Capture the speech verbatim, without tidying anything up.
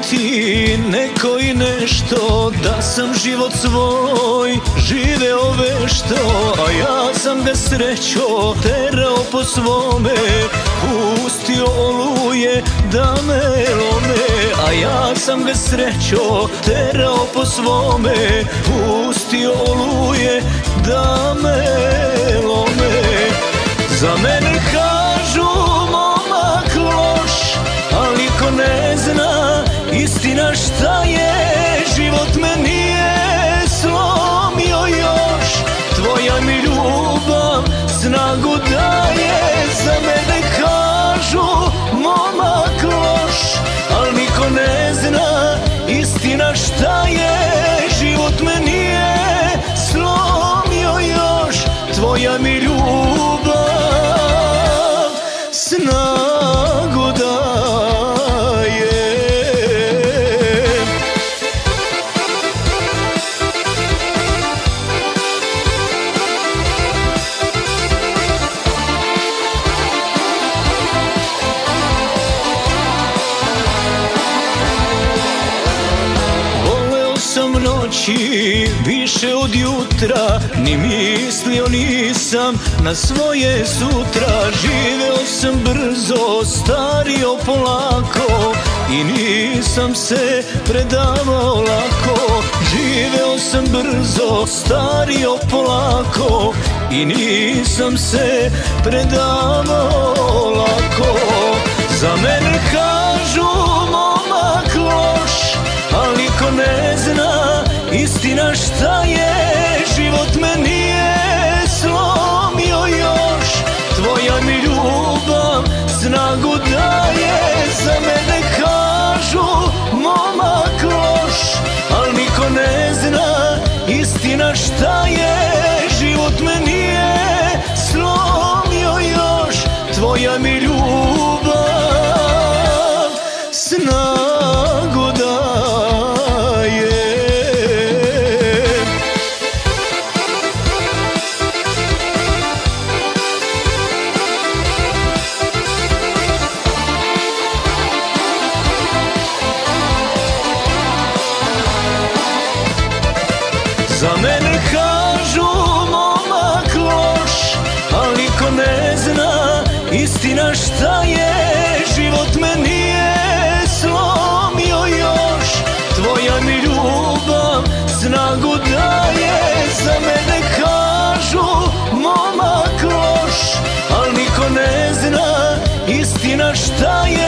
ti neko i nešto, da sam život svoj živeo vešto, a ja sam ga srećo terao po svome, pustio oluje da me lome, a ja sam ga srećo terao po svome, pustio oluje da me lome. Za mene kažu momak loš, ali ko ne zna istina šta je, život me nije slomio još, tvoja mi ljubav snagu daje. Za mene kažu momak loš, ali niko ne zna istina šta je, život me nije slomio još, tvoja mi ljubav snagu daje. Voleo sam noći više od jutra, ni mislio nisam na svoje sutra. Živeo sam brzo, stario polako i nisam se predavao lako. Živeo sam brzo, stario polako i nisam se predavao lako. Za mene kažu momak loš, ali ko ne zna istina šta je, život me nije slomio još, tvoja mi ljubav snagu daje. Za mene kažu momak loš, ali niko ne zna istina šta je, život me nije slomio još, tvoja mi ljubav snagu daje. Za mene kažu momak loš, ali ko ne zna istina šta je, život me nije slomio još, tvoja mi ljubav snagu daje. Za mene kažu momak loš, ali niko ne zna istina šta je,